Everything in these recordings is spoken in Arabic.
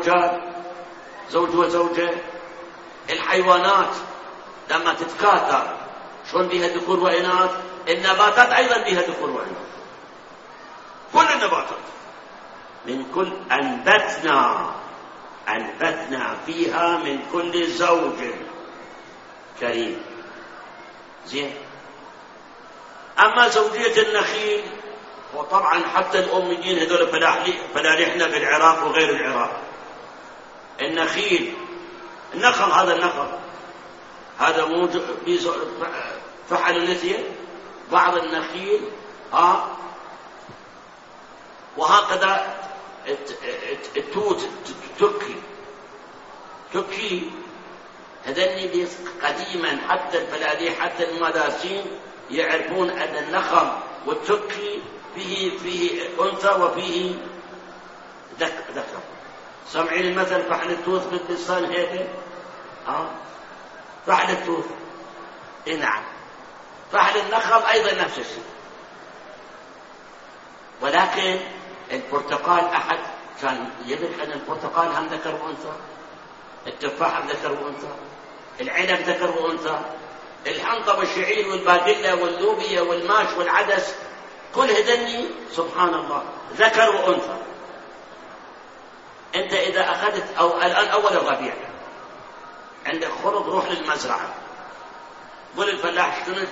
زوج وزوجة. الحيوانات لما تتكاثر شلون بها ذكور وإناث؟ النباتات أيضا بها ذكور وإناث، كل النباتات من كل أنبتنا فيها من كل زوج كريم. زين. أما زوجية النخيل، وطبعا حتى الأميين هذول فلاحنا بالعراق وغير العراق، النخيل النخل هذا موجود فحل الليثية بعض النخيل وهكذا التوت تكي هذني قديما حتى الفلاحين حتى المدارسين يعرفون أن النخل والتكي فيه أنثى وفيه ذكر. سمعين المثل فحل التوت باللسان هيك فحل التوت. نعم. فحل النخل أيضا نفس الشيء. ولكن البرتقال أحد كان يدرك أن البرتقال هم ذكر وأنثى، التفاح ذكر وأنثى، العنب ذكر وأنثى، الحنطة والشعير والباقلة واللوبيا والماش والعدس كل هذني سبحان الله ذكر وأنثى. أنت إذا أخذت أو الآن أول الربيع عندك خرط، روح للمزرعة قل الفلاح شنو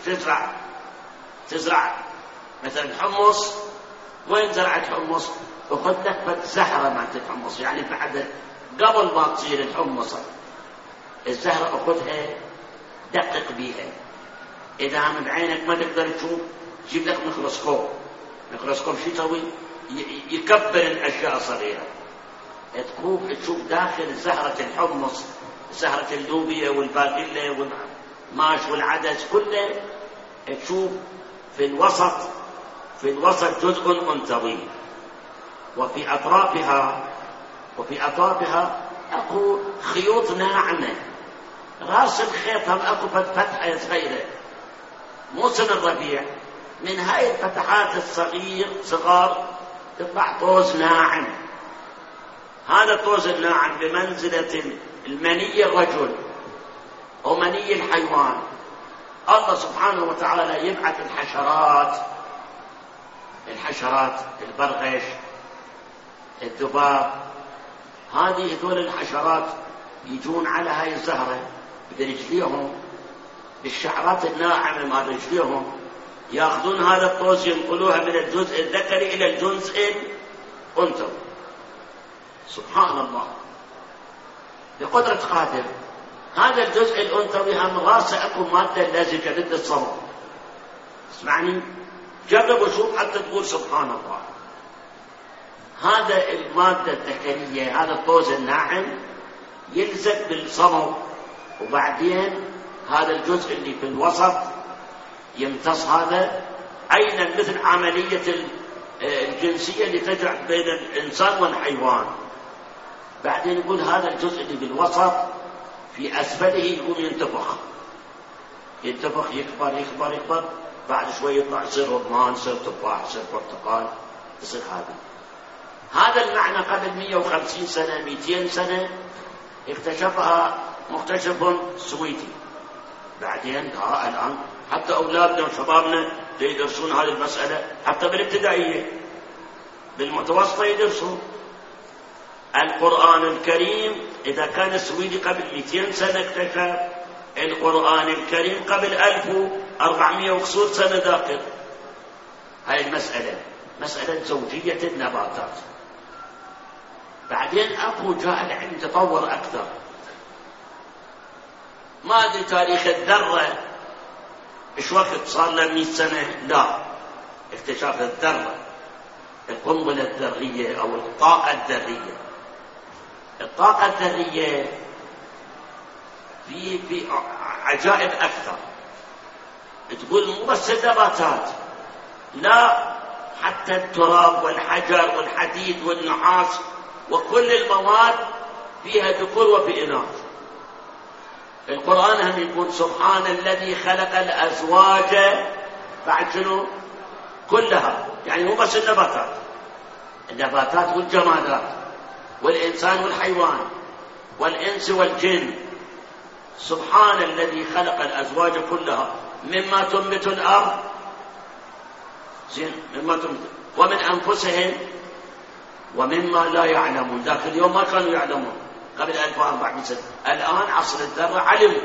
تزرع مثلا حمص، وين زرعت حمص؟ أخذ لك زهرة مالت حمص، يعني بعد قبل ما تصير الحمص الزهرة أخذها دقق بيها. إذا من عينك ما تقدر تشوف جيب لك ميكروسكوب شو يسوي؟ يكبر الأشياء الصغيرة، تشوف داخل زهرة الحمص، زهرة اللوبيا والباقلة والماش والعدس كله، تشوف في الوسط جزء أنثوي، وفي أطرافها أكو خيوط ناعمة، راس الخيط هم أكو فتحة صغيرة. موسم الربيع من هاي الفتحات صغار تطلع طوز ناعم. هذا الطوز الناعم بمنزلة المني الرجل أو مني الحيوان. الله سبحانه وتعالى يبعث الحشرات البرغش، الذباب، هذول الحشرات يجون على هاي الزهرة برجليهم، بالشعرات الناعمة مع رجليهم، يأخذون هذا الطوز ينقلوها من الجزء الذكري إلى الجزء الأنثوي. سبحان الله بقدرة قادر. هذا الجزء الأنثوي هم راسه أكو مادة لازجة ضد الصمت. اسمعني، جرب وشوف حتى تقول سبحان الله. هذا المادة الذكرية، هذا الطوز الناعم يلزق بالصمت، وبعدين هذا الجزء اللي في الوسط يمتص هذا، أين مثل عملية الجنسية اللي تجري بين الإنسان والحيوان. بعدين يقول هذا الجزء اللي بالوسط في أسفله يقوم ينتفخ يكبر، بعد شوي يطلع يصير رمان، يصير تفاح، يصير برتقال، يصير هذا المعنى. قبل 150 سنة 200 سنة اكتشفها مكتشف سويدي. بعدين الآن حتى أولادنا وشبابنا يدرسون هذه المسألة، حتى بالابتدائية بالمتوسطة يدرسون القرآن الكريم. إذا كان السويدي قبل 200 سنة اكتشف القرآن الكريم قبل 1400 وكسور سنة داخل هاي مسألة زوجية النباتات. بعدين أكو جاء العلم تطور أكثر، ما أدري تاريخ الذرة إيش وقت صار له 100 سنة، لا، اكتشاف الذرة، القنبلة الذرية أو الطاقة الذرية في عجائب أكثر. تقول مو بس النباتات، لا، حتى التراب والحجر والحديد والنحاس وكل المواد فيها ذكور وفي إناث. القرآن هم يقول سبحان الذي خلق الأزواج بعد شنو؟ كلها، يعني مو بس النباتات والجمادات. والإنسان والحيوان والإنس والجن. سبحان الذي خلق الأزواج كلها مما تنبت الأرض مما تنبت ومن أنفسهم ومما لا يعلمون. ذاك اليوم ما كانوا يعلمون قبل 1400 سنة، الآن عصر الذرة علموا.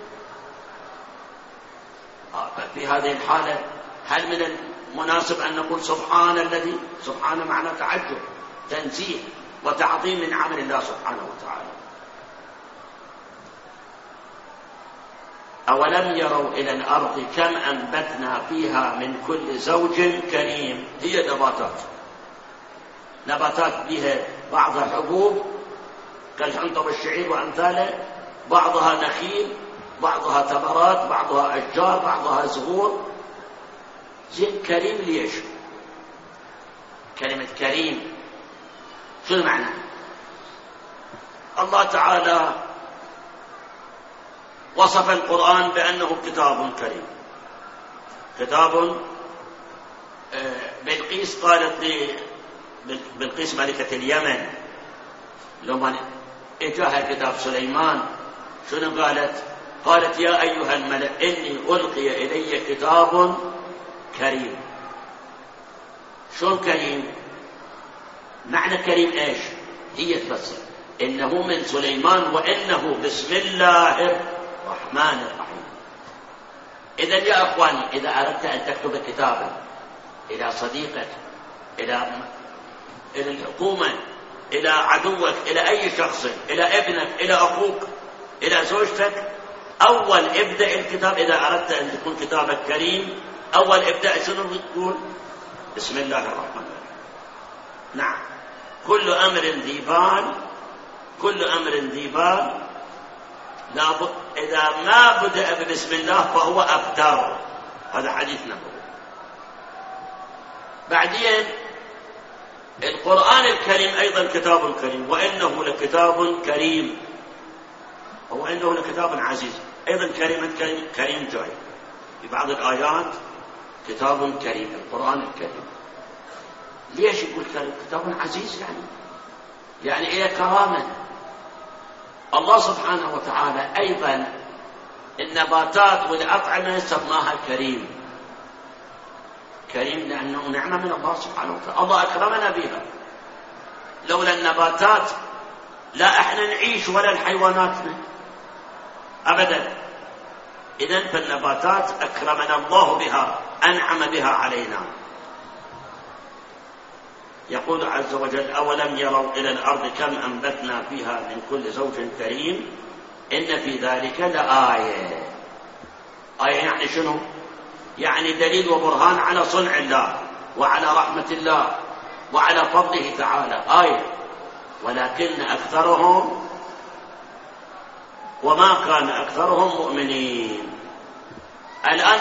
في هذه الحالة هل من المناسب أن نقول سبحان الذي؟ سبحان معنى تعجب، تنزيه وتعظيم من عمل الله سبحانه وتعالى. أولم يروا إلى الأرض كم أنبتنا فيها من كل زوج كريم. هي نباتات بها بعضها حبوب كالحنطة والشعير وأمثاله، بعضها نخيل، بعضها تمرات، بعضها أشجار، بعضها زهور. زين كريم ليش؟ كلمة كريم شو المعنى؟ الله تعالى وصف القرآن بأنه كتاب كريم. كتاب بلقيس قالت بلقيس ملكة اليمن لما اجاها كتاب سليمان شنو قالت؟ قالت يا أيها الملأ إني ألقي إلي كتاب كريم. شو كريم؟ معنى كريم ايش؟ هي تفسر إنه من سليمان وإنه بسم الله الرحمن الرحيم. إذا يا أخواني إذا أردت أن تكتب كتابا إلى صديقك، إلى الحكومة، إلى عدوك، إلى أي شخص، إلى ابنك، إلى أخوك، إلى زوجتك، أول ابدأ الكتاب إذا أردت أن تكون كتابك كريم، أول ابدأ شنو بتقول؟ بسم الله الرحمن الرحيم. نعم، كل أمر ذي بال إذا ما بدأ بسم الله فهو أبتر. هذا حديثنا. بعدين القرآن الكريم أيضا كتاب كريم، وإنه لكتاب كريم، وإنه لكتاب عزيز. أيضا كريم جاي في بعض الآيات كتاب كريم. القرآن الكريم ليش يقول كتاب عزيز؟ يعني إلى كرامة. الله سبحانه وتعالى أيضا النباتات والأطعمة سماها كريم لأنه نعمة من الله سبحانه وتعالى، الله أكرمنا بها. لولا النباتات لا احنا نعيش ولا الحيوانات أبدا. إذن فالنباتات أكرمنا الله بها، أنعم بها علينا. يقول عز وجل أولم يروا إلى الأرض كم أنبتنا فيها من كل زوج كريم إن في ذلك لآية. آية يعني شنو؟ يعني دليل وبرهان على صنع الله وعلى رحمة الله وعلى فضله تعالى. آية. ولكن أكثرهم وما كان أكثرهم مؤمنين. الآن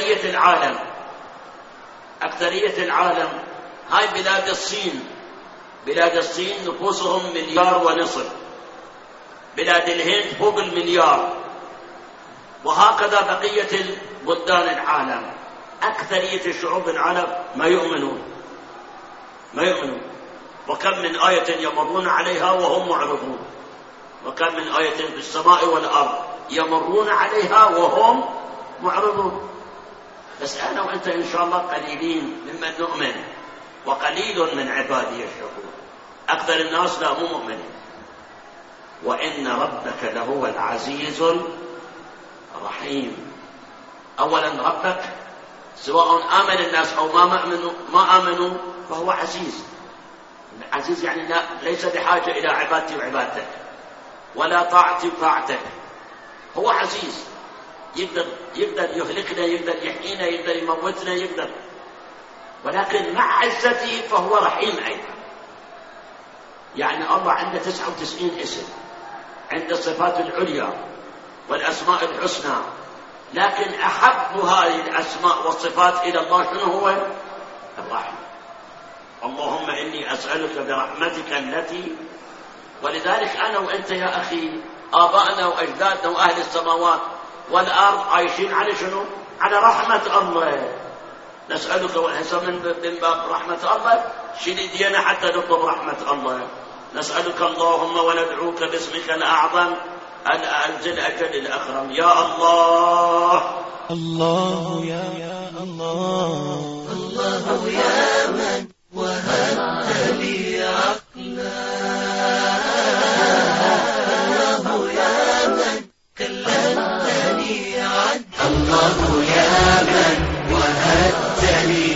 أكثرية العالم هاي بلاد الصين نفوسهم 1.5 مليار، بلاد الهند فوق 1 مليار، وهكذا بقية بلدان العالم. أكثرية الشعوب العالم ما يؤمنون. وكم من آية يمرون عليها وهم معرضون، وكم من آية في السماء والأرض يمرون عليها وهم معرضون. بس أنا وأنت إن شاء الله قليلين ممن نؤمن، وقليل من عبادي الشكور. أكثر الناس لا مو مؤمنين. وإن ربك لهو العزيز الرحيم. أولا ربك سواء آمن الناس أو ما آمنوا فهو عزيز. عزيز يعني ليس بحاجة إلى عبادتي وعبادتك ولا طاعتي وطاعتك. هو عزيز، يقدر يهلكنا، يقدر يحيينا، يقدر يموتنا، يقدر، ولكن مع عزته فهو رحيم أيضا. يعني الله عنده 99 اسم، عنده الصفات العليا والأسماء الحسنى، لكن أحب هذه الأسماء والصفات إلى الله شنو هو؟ الرحمة. اللهم إني أسألك برحمتك التي. ولذلك أنا وأنت يا أخي آبائنا وأجدادنا وأهل السماوات والأرض عايشين على شنو؟ على رحمة الله. نسألك والحسن من باب رحمة الله، شديدنا حتى نطلب رحمة الله. نسألك اللهم وندعوك باسمك الأعظم ذي الأجل الأكرم. يا الله الله يا الله، الله يا من وهبت لي عقلا، الله يا من كلمتني عدلا، الله يا من وهبت لي